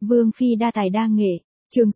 Vương phi đa tài đa nghệ, chương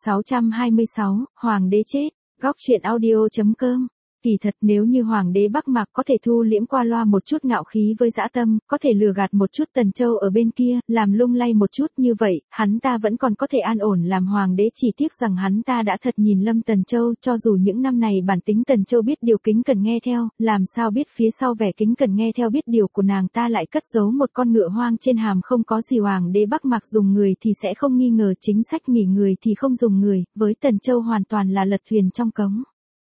626, Hoàng đế chết, góc truyện audio.com. Kỳ thật nếu như Hoàng đế Bắc Mạc có thể thu liễm qua loa một chút ngạo khí với dã tâm, có thể lừa gạt một chút Tần Châu ở bên kia, làm lung lay một chút như vậy, hắn ta vẫn còn có thể an ổn làm Hoàng đế, chỉ tiếc rằng hắn ta đã thật nhìn lâm Tần Châu, cho dù những năm này bản tính Tần Châu biết điều kính cần nghe theo, làm sao biết phía sau vẻ kính cần nghe theo biết điều của nàng ta lại cất giấu một con ngựa hoang trên hàm không có gì. Hoàng đế Bắc Mạc dùng người thì sẽ không nghi ngờ chính sách, nghỉ người thì không dùng người, với Tần Châu hoàn toàn là lật thuyền trong cống.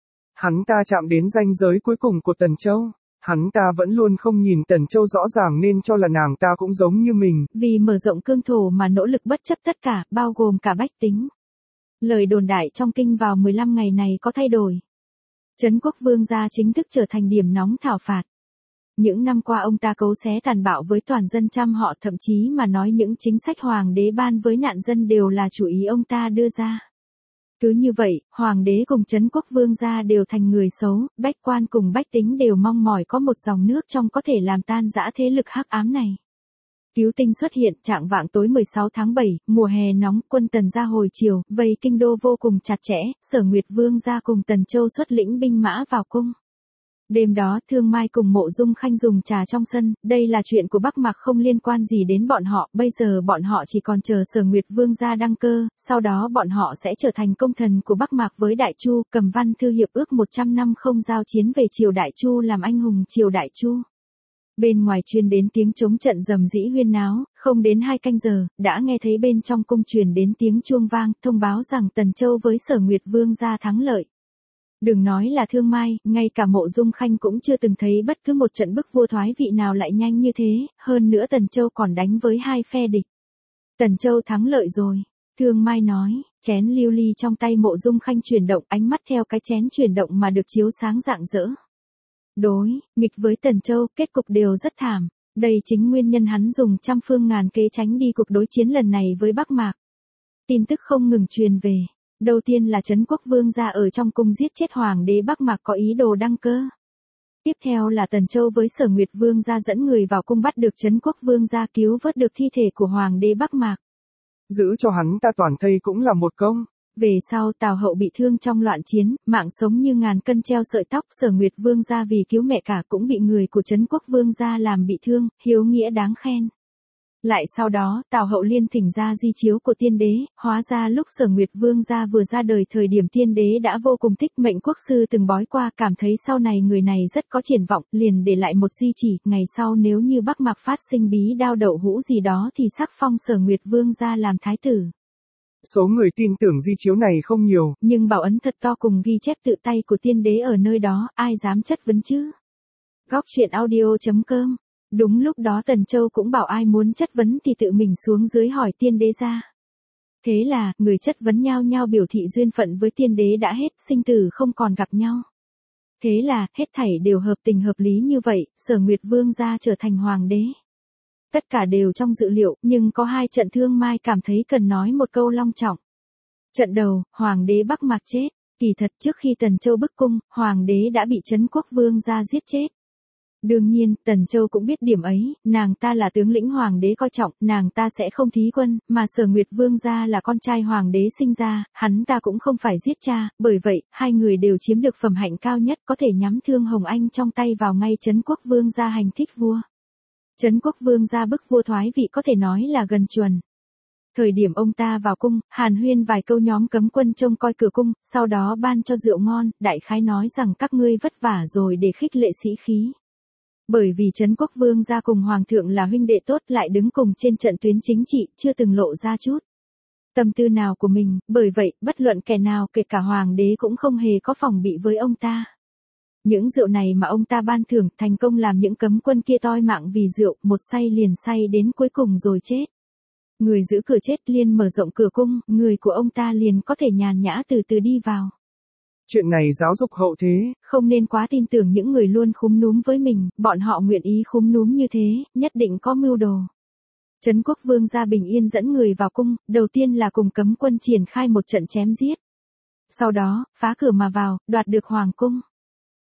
Hắn ta chạm đến ranh giới cuối cùng của Tần Châu. Hắn ta vẫn luôn không nhìn Tần Châu rõ ràng nên cho là nàng ta cũng giống như mình. Vì mở rộng cương thổ mà nỗ lực bất chấp tất cả, bao gồm cả bách tính. Lời đồn đại trong kinh vào 15 ngày này có thay đổi. Trấn Quốc Vương gia chính thức trở thành điểm nóng thảo phạt. Những năm qua ông ta cấu xé tàn bạo với toàn dân trăm họ, thậm chí mà nói những chính sách hoàng đế ban với nạn dân đều là chủ ý ông ta đưa ra. Cứ như vậy, Hoàng đế cùng Trấn Quốc Vương gia đều thành người xấu, bách quan cùng bách tính đều mong mỏi có một dòng nước trong có thể làm tan rã thế lực hắc ám này. Cứu tinh xuất hiện trạng vạng tối 16 tháng 7, mùa hè nóng, quân Tần ra hồi chiều, vây kinh đô vô cùng chặt chẽ, Sở Nguyệt Vương gia cùng Tần Châu xuất lĩnh binh mã vào cung. Đêm đó, Thương Mai cùng Mộ Dung Khanh dùng trà trong sân, đây là chuyện của Bắc Mạc không liên quan gì đến bọn họ, bây giờ bọn họ chỉ còn chờ Sở Nguyệt Vương gia đăng cơ, sau đó bọn họ sẽ trở thành công thần của Bắc Mạc với Đại Chu, cầm văn thư hiệp ước 100 năm không giao chiến về triều Đại Chu làm anh hùng triều Đại Chu. Bên ngoài truyền đến tiếng trống trận rầm rĩ huyên náo, không đến 2 canh giờ, đã nghe thấy bên trong cung truyền đến tiếng chuông vang, thông báo rằng Tần Châu với Sở Nguyệt Vương gia thắng lợi. Đừng nói là Thương Mai, ngay cả Mộ Dung Khanh cũng chưa từng thấy bất cứ một trận bức vua thoái vị nào lại nhanh như thế, hơn nữa Tần Châu còn đánh với 2 phe địch. Tần Châu thắng lợi rồi, Thương Mai nói, chén lưu ly trong tay Mộ Dung Khanh chuyển động, ánh mắt theo cái chén chuyển động mà được chiếu sáng rạng rỡ. Đối, nghịch với Tần Châu, kết cục đều rất thảm, đây chính nguyên nhân hắn dùng trăm phương ngàn kế tránh đi cuộc đối chiến lần này với Bắc Mạc. Tin tức không ngừng truyền về. Đầu tiên là Trấn Quốc Vương gia ở trong cung giết chết Hoàng đế Bắc Mạc có ý đồ đăng cơ. Tiếp theo là Tần Châu với Sở Nguyệt Vương gia dẫn người vào cung bắt được Trấn Quốc Vương gia, cứu vớt được thi thể của Hoàng đế Bắc Mạc. Giữ cho hắn ta toàn thây cũng là một công. Về sau Tào Hậu bị thương trong loạn chiến, mạng sống như ngàn cân treo sợi tóc, Sở Nguyệt Vương gia vì cứu mẹ cả cũng bị người của Trấn Quốc Vương gia làm bị thương, hiếu nghĩa đáng khen. Lại sau đó, Tào Hậu liên thỉnh ra di chiếu của tiên đế, hóa ra lúc Sở Nguyệt Vương gia vừa ra đời thời điểm tiên đế đã vô cùng thích Mệnh Quốc sư từng bói qua, cảm thấy sau này người này rất có triển vọng, liền để lại một di chỉ, ngày sau nếu như Bắc Mạc phát sinh bí đao đậu hũ gì đó thì sắc phong Sở Nguyệt Vương gia làm thái tử. Số người tin tưởng di chiếu này không nhiều, nhưng bảo ấn thật to cùng ghi chép tự tay của tiên đế ở nơi đó, ai dám chất vấn chứ? Góc truyện audio.com. Đúng lúc đó Tần Châu cũng bảo ai muốn chất vấn thì tự mình xuống dưới hỏi tiên đế ra. Thế là, người chất vấn nhau nhau biểu thị duyên phận với tiên đế đã hết, sinh tử không còn gặp nhau. Thế là, hết thảy đều hợp tình hợp lý như vậy, Sở Nguyệt Vương gia trở thành hoàng đế. Tất cả đều trong dự liệu, nhưng có 2 trận Thương Mai cảm thấy cần nói một câu long trọng. Trận đầu, Hoàng đế Bắc Mạc chết. Kỳ thật trước khi Tần Châu bức cung, Hoàng đế đã bị Trấn Quốc Vương gia giết chết. Đương nhiên, Tần Châu cũng biết điểm ấy, nàng ta là tướng lĩnh Hoàng đế coi trọng, nàng ta sẽ không thí quân, mà Sở Nguyệt Vương gia là con trai Hoàng đế sinh ra, hắn ta cũng không phải giết cha, bởi vậy, 2 người đều chiếm được phẩm hạnh cao nhất, có thể nhắm thương Hồng Anh trong tay vào ngay Trấn Quốc Vương gia hành thích vua. Trấn Quốc Vương gia bức vua thoái vị có thể nói là gần chuẩn. Thời điểm ông ta vào cung, hàn huyên vài câu nhóm cấm quân trông coi cửa cung, sau đó ban cho rượu ngon, đại khái nói rằng các ngươi vất vả rồi để khích lệ sĩ khí. Bởi vì Trấn Quốc Vương gia cùng Hoàng thượng là huynh đệ tốt, lại đứng cùng trên trận tuyến chính trị, chưa từng lộ ra chút tâm tư nào của mình, bởi vậy, bất luận kẻ nào kể cả Hoàng đế cũng không hề có phòng bị với ông ta. Những rượu này mà ông ta ban thưởng thành công làm những cấm quân kia toi mạng vì rượu, một say liền say đến cuối cùng rồi chết. Người giữ cửa chết liền mở rộng cửa cung, người của ông ta liền có thể nhàn nhã từ từ đi vào. Chuyện này giáo dục hậu thế. Không nên quá tin tưởng những người luôn khúm núm với mình, bọn họ nguyện ý khúm núm như thế, nhất định có mưu đồ. Trấn Quốc Vương gia bình yên dẫn người vào cung, đầu tiên là cùng cấm quân triển khai một trận chém giết. Sau đó, phá cửa mà vào, đoạt được hoàng cung.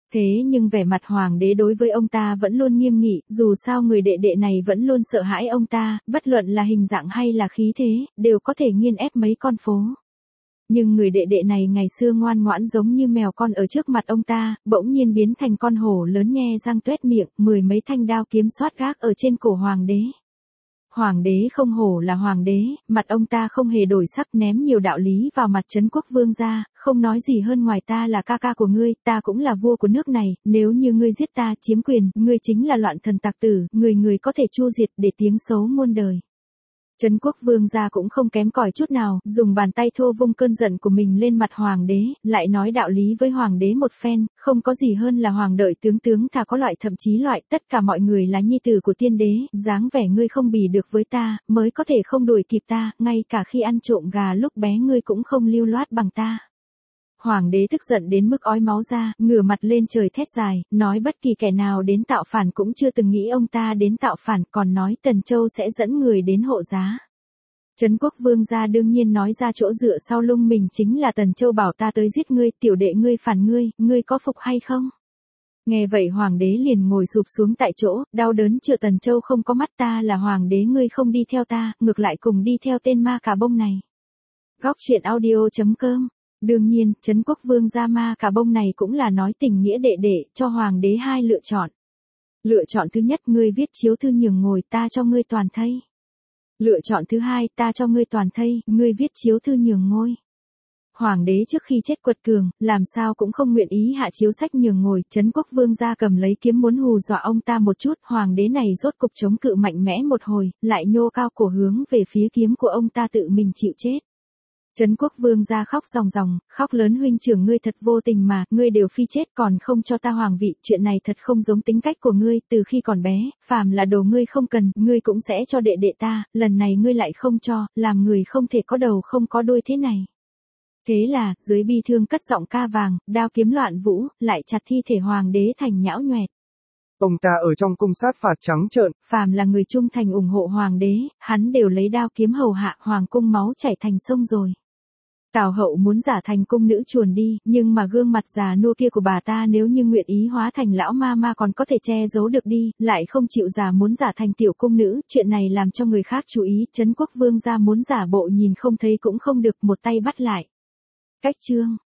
Thế nhưng vẻ mặt hoàng đế đối với ông ta vẫn luôn nghiêm nghị, dù sao người đệ đệ này vẫn luôn sợ hãi ông ta, bất luận là hình dạng hay là khí thế, đều có thể nghiền ép mấy con phố. Nhưng người đệ đệ này ngày xưa ngoan ngoãn giống như mèo con ở trước mặt ông ta, bỗng nhiên biến thành con hổ lớn nhe răng tuét miệng, 10 mấy thanh đao kiếm xoát gác ở trên cổ hoàng đế. Hoàng đế không hổ là hoàng đế, mặt ông ta không hề đổi sắc, ném nhiều đạo lý vào mặt Trấn Quốc Vương ra, không nói gì hơn ngoài ta là ca ca của ngươi, ta cũng là vua của nước này, nếu như ngươi giết ta chiếm quyền, ngươi chính là loạn thần tặc tử, người có thể chu diệt để tiếng xấu muôn đời. Trấn Quốc Vương gia cũng không kém cỏi chút nào, dùng bàn tay thô vung cơn giận của mình lên mặt hoàng đế, lại nói đạo lý với hoàng đế một phen, không có gì hơn là hoàng đợi tướng thà có loại thậm chí loại, tất cả mọi người là nhi tử của tiên đế, dáng vẻ ngươi không bì được với ta, mới có thể không đuổi kịp ta, ngay cả khi ăn trộm gà lúc bé ngươi cũng không lưu loát bằng ta. Hoàng đế tức giận đến mức ói máu ra, ngửa mặt lên trời thét dài, nói bất kỳ kẻ nào đến tạo phản cũng chưa từng nghĩ ông ta đến tạo phản, còn nói Tần Châu sẽ dẫn người đến hộ giá. Trấn Quốc Vương gia đương nhiên nói ra chỗ dựa sau lưng mình chính là Tần Châu bảo ta tới giết ngươi, tiểu đệ ngươi phản ngươi có phục hay không? Nghe vậy hoàng đế liền ngồi sụp xuống tại chỗ, đau đớn chữa Tần Châu không có mắt ta là hoàng đế ngươi không đi theo ta, ngược lại cùng đi theo tên ma cà bông này. Góc truyện audio.com. Đương nhiên, Trấn Quốc Vương gia ma cà bông này cũng là nói tình nghĩa đệ đệ, cho hoàng đế hai lựa chọn. Lựa chọn thứ nhất, ngươi viết chiếu thư nhường ngồi, ta cho ngươi toàn thây. Lựa chọn thứ hai, ta cho ngươi toàn thây, ngươi viết chiếu thư nhường ngôi. Hoàng đế trước khi chết quật cường, làm sao cũng không nguyện ý hạ chiếu sách nhường ngồi, Trấn Quốc Vương gia cầm lấy kiếm muốn hù dọa ông ta một chút, hoàng đế này rốt cục chống cự mạnh mẽ một hồi, lại nhô cao cổ hướng về phía kiếm của ông ta tự mình chịu chết. Trấn Quốc Vương gia khóc ròng ròng, khóc lớn huynh trưởng ngươi thật vô tình mà, ngươi đều phi chết còn không cho ta hoàng vị, chuyện này thật không giống tính cách của ngươi, từ khi còn bé, phàm là đồ ngươi không cần, ngươi cũng sẽ cho đệ đệ ta, lần này ngươi lại không cho, làm người không thể có đầu không có đuôi thế này. Thế là, dưới bi thương cất giọng ca vàng, đao kiếm loạn vũ, lại chặt thi thể hoàng đế thành nhão nhoẹt. Ông ta ở trong cung sát phạt trắng trợn. Phàm là người trung thành ủng hộ hoàng đế, hắn đều lấy đao kiếm hầu hạ, hoàng cung máu chảy thành sông rồi. Tào hậu muốn giả thành cung nữ chuồn đi, nhưng mà gương mặt già nua kia của bà ta nếu như nguyện ý hóa thành lão ma còn có thể che giấu được đi, lại không chịu giả muốn giả thành tiểu cung nữ, chuyện này làm cho người khác chú ý, Trấn Quốc Vương gia muốn giả bộ nhìn không thấy cũng không được, một tay bắt lại. Cách chương